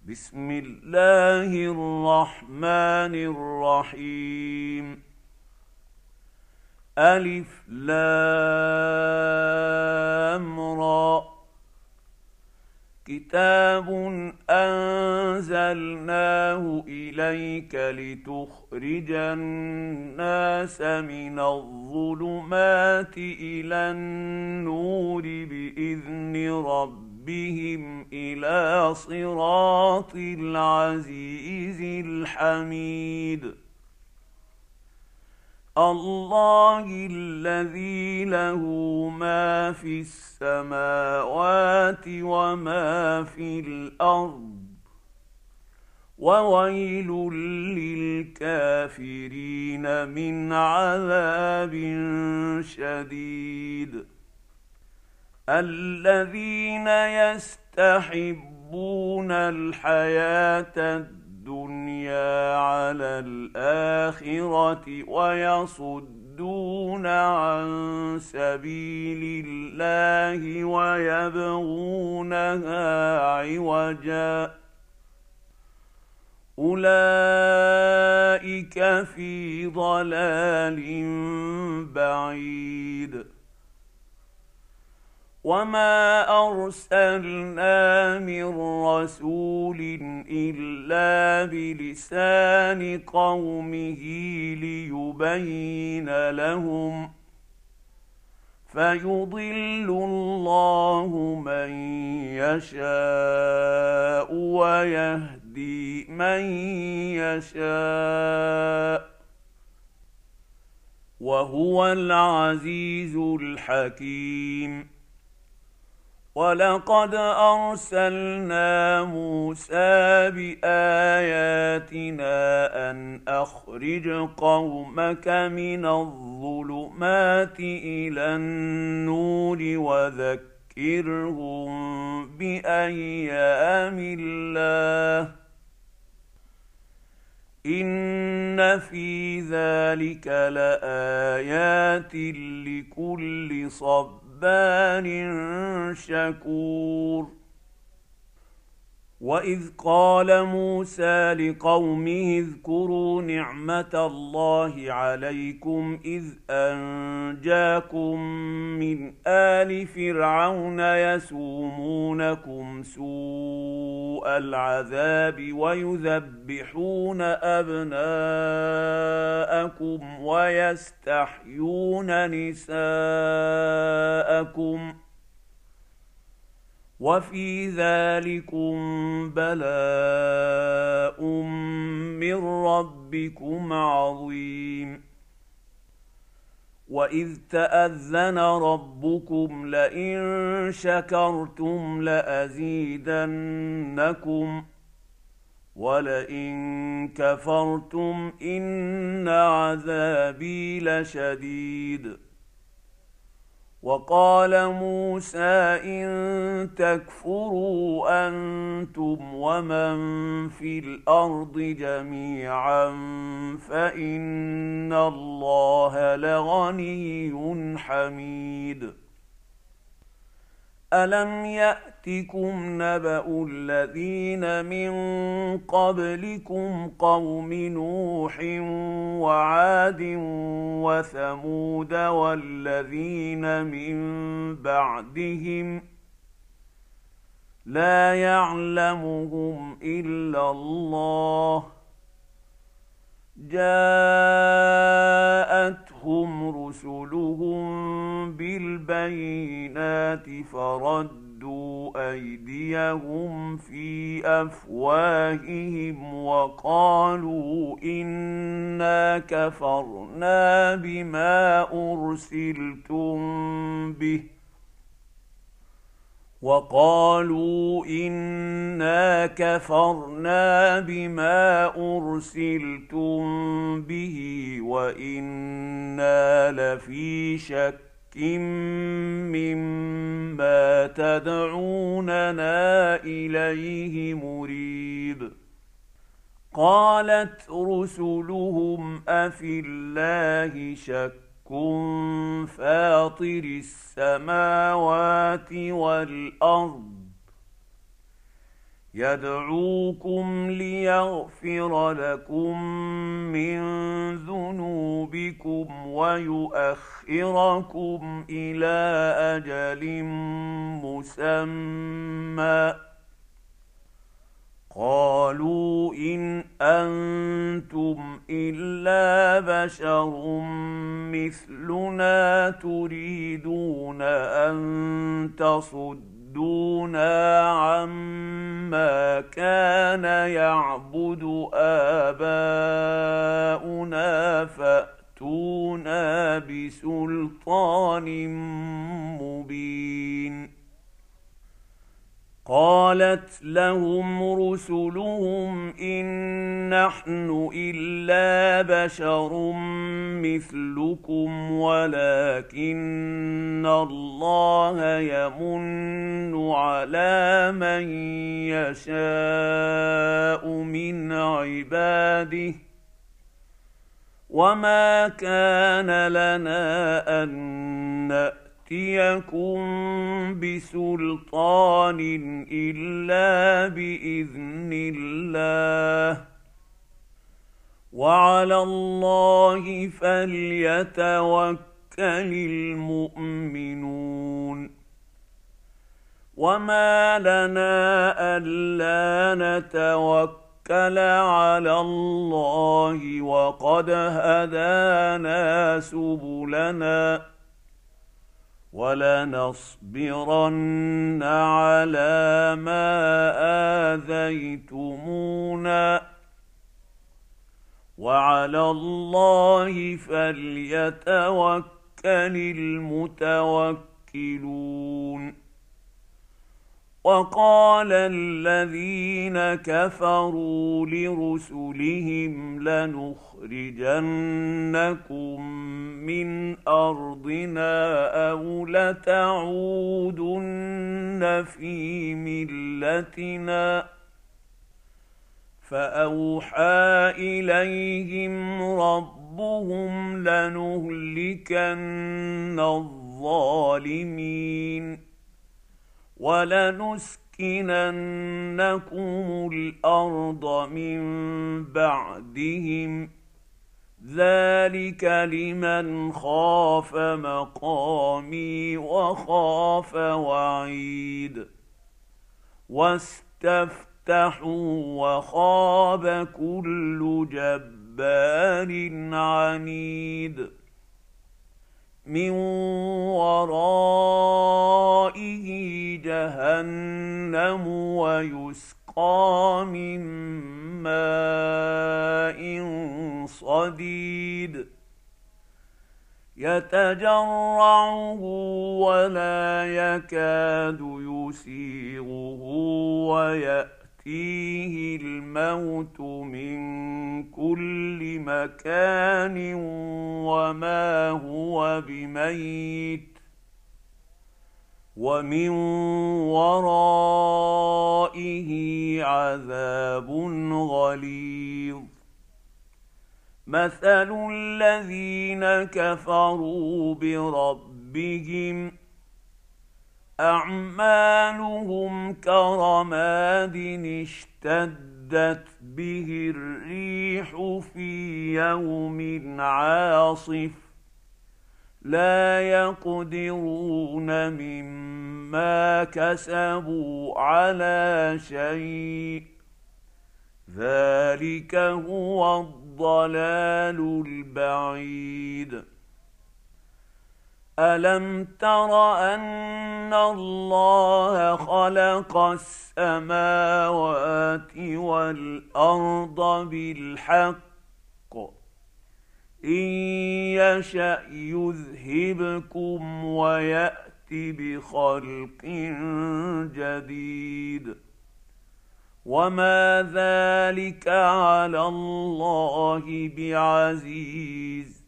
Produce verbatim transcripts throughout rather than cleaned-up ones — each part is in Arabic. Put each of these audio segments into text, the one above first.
بسم الله الرحمن الرحيم. ألف لام را. كتاب أنزلناه إليك لتخرج الناس من الظلمات إلى النور بإذن ربهم إلى صراط العزيز الحميد. الله الذي له ما في السماوات وما في الأرض، وويل للكافرين من عذاب شديد. الذين يستحبون الحياة الدنيا على الآخرة ويصدون عن سبيل الله ويبغونها عوجا، أولئك في ضلال بعيد. وما أرسلنا من رسول إلا بلسان قومه ليبين لهم، فيضل الله من يشاء ويهدي من يشاء، وهو العزيز الحكيم. ولقد أرسلنا موسى بآياتنا أن أخرج قومك من الظلمات إلى النور وذكرهم بأيام الله، إن في ذلك لآيات لكل صبر صبار شكور. وإذ قال موسى لقومه اذكروا نعمة الله عليكم إذ أنجاكم من آل فرعون يسومونكم سوء العذاب ويذبحون أبناءكم ويستحيون نساءكم، وفي ذلكم بلاء من ربكم عظيم. وإذ تأذن ربكم لئن شكرتم لأزيدنكم ولئن كفرتم إن عذابي لشديد. وقال موسى إن تكفروا أنتم ومن في الأرض جميعا فإن الله لغني حميد. ألم يأتكم نبأ الذين من قبلكم قوم نوح وعاد وثمود والذين من بعدهم لا يعلمهم إلا الله، جاءتهم رسلهم بالبينات فردوا أيديهم في أفواههم وقالوا إنا كفرنا بما أرسلتم به وقالوا إنا كفرنا بما أرسلتم به وإنا لفي شك مما تدعوننا إليه مريب. قالت رسلهم أفي الله شك فاطر السماوات والأرض يدعوكم ليغفر لكم من ذنوبكم ويؤخركم إلى أجل مسمى. قالوا إن أنتم إلا بشر مثلنا تريدون أن تصدونا عما كان يعبد آباؤنا فأتونا بسلطان مبين. قالت لهم رسلهم إن نحن إلا بشر مثلكم ولكن الله يمن على من يشاء من عباده وما كان لنا أن نأتيكم بسلطان إلا بإذن الله وعلى الله فليتوكل المؤمنون. وما لنا ألا نتوكل على الله وقد هدانا سبلنا ولنصبرن على ما آذيتمونا وعلى الله فليتوكل المتوكلون. وقال الذين كفروا لرسلهم لنخرجنكم من أرضنا أو لتعودن في ملتنا فأوحى إليهم ربهم لنهلكن الظالمين ولنسكننكم الأرض من بعدهم ذلك لمن خاف مقامي وخاف وعيد. واستفتحوا وخاب كل جبار عنيد من ورائه جهنم ويسقى من ماء صديد يتجرعه ولا يكاد يسيغه ويأتيه الموت من كل مكان وما هو بميت ومن ورائه عذاب غليظ. مثل الذين كفروا بربهم أعمالهم كرماد اشتدت به الريح في يوم عاصف لا يقدرون مما كسبوا على شيء ذلك هو الضلال البعيد. ألم تر أن الله خلق السماوات والأرض بالحق إن يشأ يذهبكم ويأت بخلق جديد وما ذلك على الله بعزيز.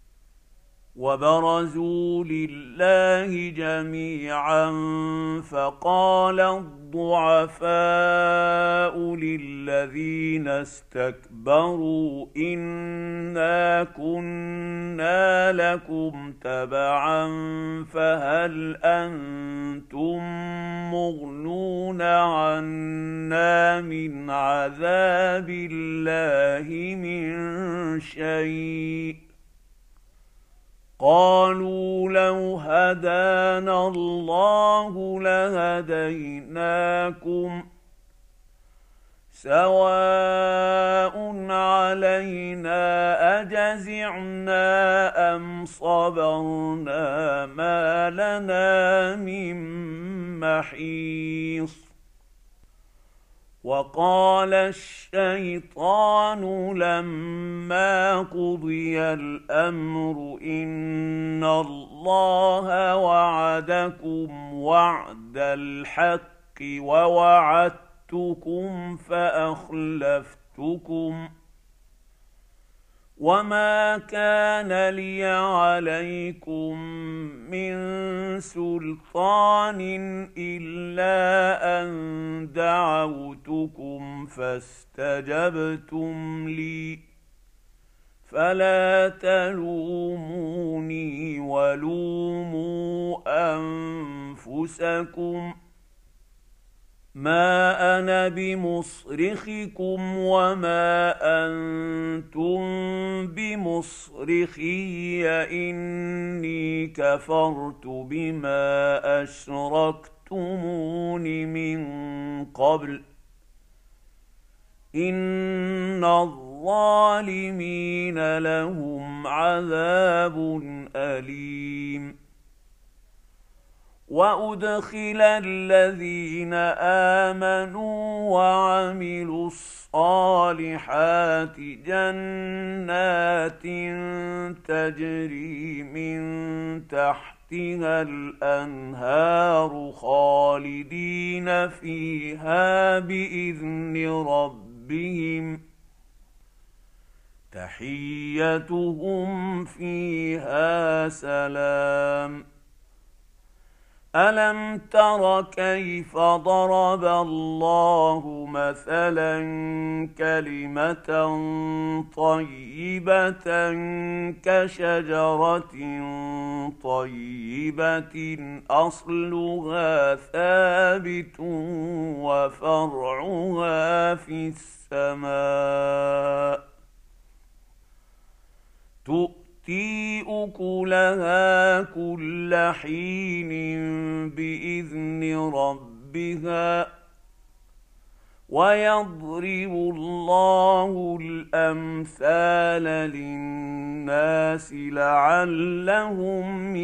وبرزوا لله جميعا فقال الضعفاء للذين استكبروا إنا كنا لكم تبعا فهل أنتم مغنون عنا من عذاب الله من شيء قالوا لو هدانا الله لهديناكم سواء علينا أجزعنا أم صبرنا ما لنا من محيص وقال الشيطان لما قضي الأمر إن الله وعدكم وعد الحق ووعدتكم فأخلفتكم وما كان لي عليكم من سلطان إلا أن دعوتكم فاستجبتم لي فلا تلوموني ولوموا أنفسكم ما أنا بمصرخكم وما أنتم بمصرخي إني كفرت بما أشركتمون من قبل إن الظالمين لهم عذاب أليم وأدخل الذين آمنوا وعملوا الصالحات جنات تجري من تحتها الأنهار خالدين فيها بإذن ربهم تحيتهم فيها سلام ألم تر كيف ضرب الله مثلا كلمة طيبة كشجرة طيبة أصلها ثابت وفرعها في السماء تؤتي أكلها كل حين بإذن ربها ويضرب الله الأمثال للناس لعلهم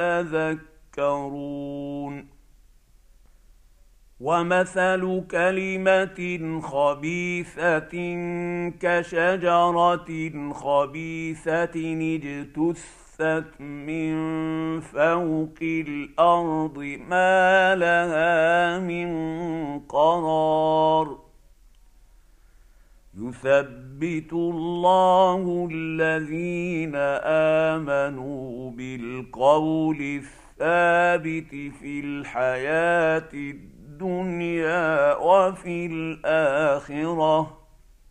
يتذكرون ومثل كلمة خبيثة كشجرة خبيثة اجتثت من فوق الأرض ما لها من قرار يثبت الله الذين آمنوا بالقول الثابت في الحياة الدنيا الدنيا وفي الآخرة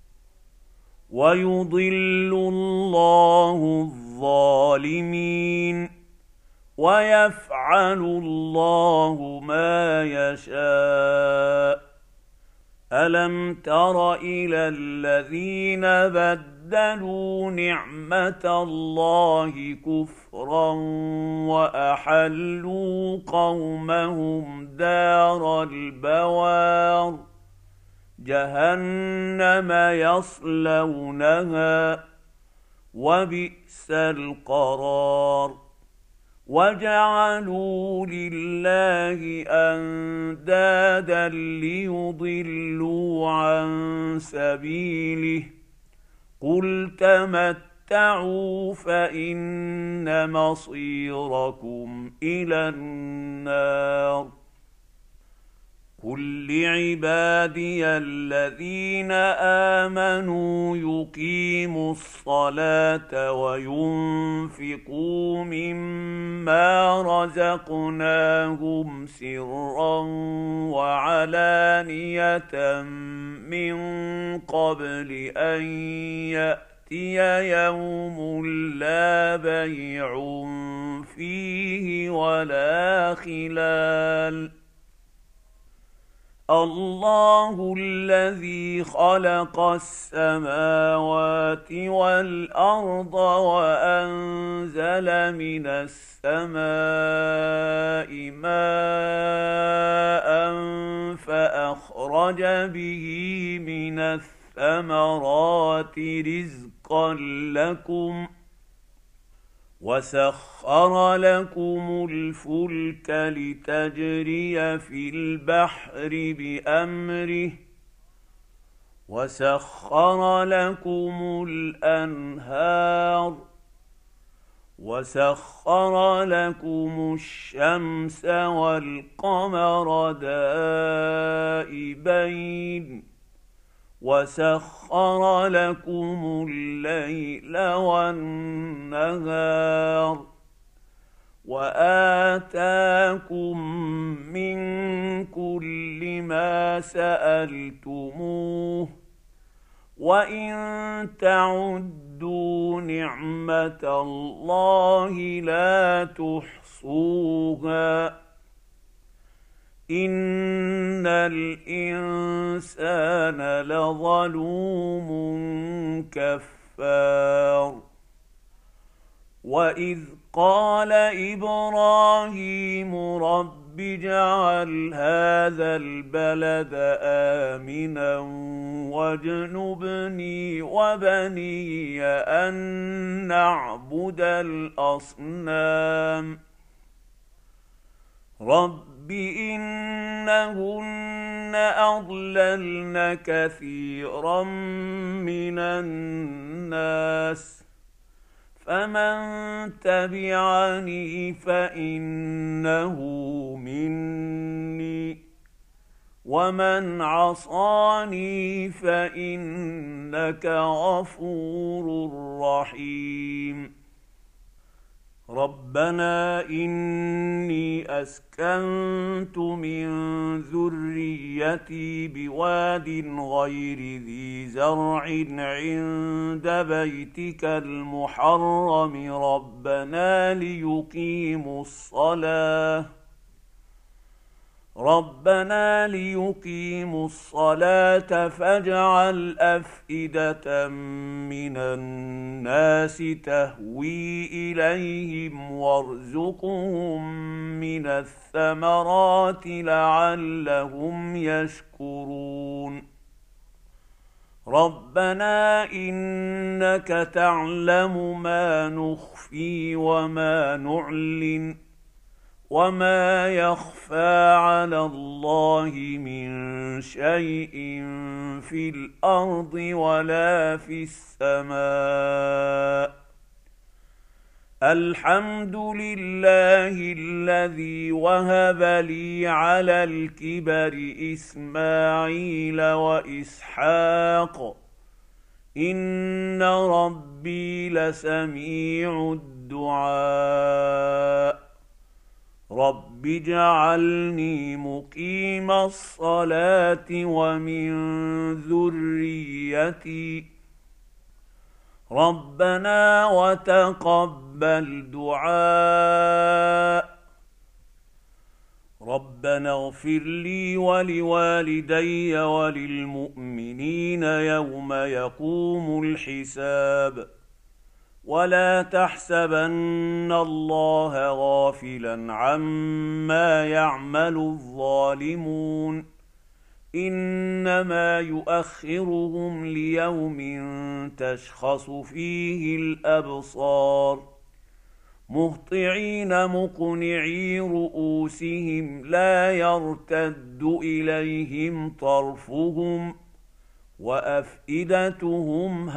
ويضل الله الظالمين ويفعل الله ما يشاء ألم تر إلى الذين بدلوا نعمة الله كفرا وأحلوا قومهم دار البوار جهنم يصلونها وبئس القرار وجعلوا لله أندادا ليضلوا عن سبيله قل تمتعوا فإن مصيركم إلى النار قل لعبادي الذين آمنوا يقيموا الصلاة وينفقوا مما رزقناهم سرا وعلانية من قبل أن يأتي يوم لا بيع فيه ولا خلال. الله الذي خلق السماوات والأرض وأنزل من السماء ماء فأخرج به من الثمرات رزقا لكم وسخر لكم الفلك لتجري في البحر بأمره وسخر لكم الأنهار وسخر لكم الشمس والقمر دائبين وسخر لكم الليل والنهار وآتاكم من كل ما سألتموه وإن تعدوا نعمة الله لا تحصوها إن الإنسان لظلوم كفار. وإذ قال إبراهيم رب اجعل هذا البلد آمنا واجنبني وبني أن نعبد الأصنام رب إنهن أضللن كثيرا من الناس فمن تبعني فإنه مني ومن عصاني فإنك غفور رحيم. ربنا إني أسكنت من ذريتي بواد غير ذي زرع عند بيتك المحرم ربنا ليقيموا الصلاة ربنا ليقيموا الصلاة فاجعل أفئدة من الناس تهوي إليهم وارزقهم من الثمرات لعلهم يشكرون. ربنا إنك تعلم ما نخفي وما نعلن وما يخفى على الله من شيء في الأرض ولا في السماء. الحمد لله الذي وهب لي على الكبر إسماعيل وإسحاق إن ربي لسميع الدعاء. رب اجعلني مقيم الصلاة ومن ذريتي ربنا وتقبل دعاء. ربنا اغفر لي ولوالدي وللمؤمنين يوم يقوم الحساب. ولا تحسبن الله غافلا عما يعمل الظالمون إنما يؤخرهم ليوم تشخص فيه الأبصار مهطعين مقنعي رؤوسهم لا يرتد إليهم طرفهم وأفئدتهم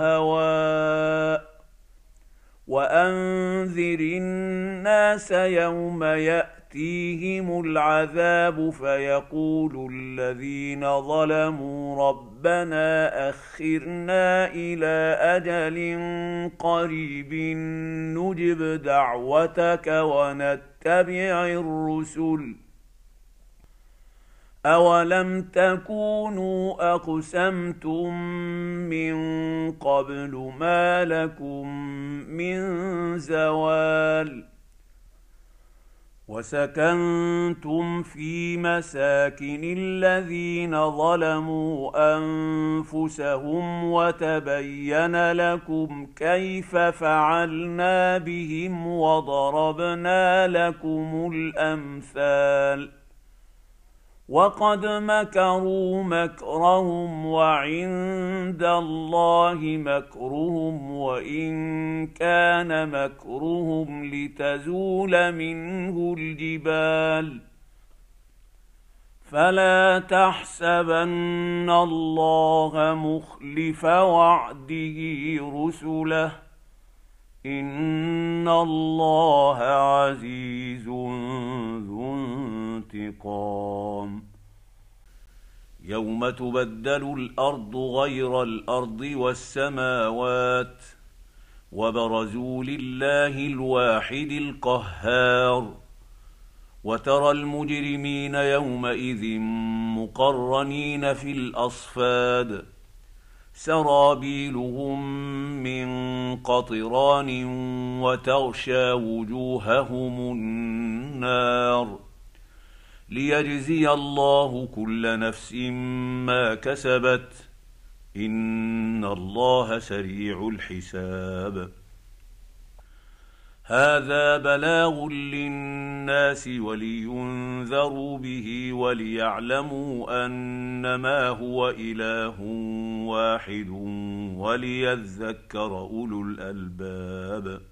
هواء. وأنذر الناس يوم يأتي ياتيهم العذاب فيقول الذين ظلموا ربنا اخرنا الى اجل قريب نجب دعوتك ونتبع الرسل أولم تكونوا أقسمتم من قبل ما لكم من زوال وسكنتم في مساكن الذين ظلموا أنفسهم وتبين لكم كيف فعلنا بهم وضربنا لكم الأمثال وقد مكروا مكرهم وعند الله مكرهم وإن كان مكرهم لتزول منه الجبال فلا تحسبن الله مخلف وعده رسله إن الله عزيز ذو انتقام يوم تبدل الأرض غير الأرض والسماوات وبرزوا لله الواحد القهار وترى المجرمين يومئذ مقرنين في الأصفاد سرابيلهم من قطران وتغشى وجوههم النار ليجزي الله كل نفس ما كسبت إن الله سريع الحساب هذا بلاغ للناس ولينذروا به وليعلموا أنما هو إله واحد وليذكر أولو الألباب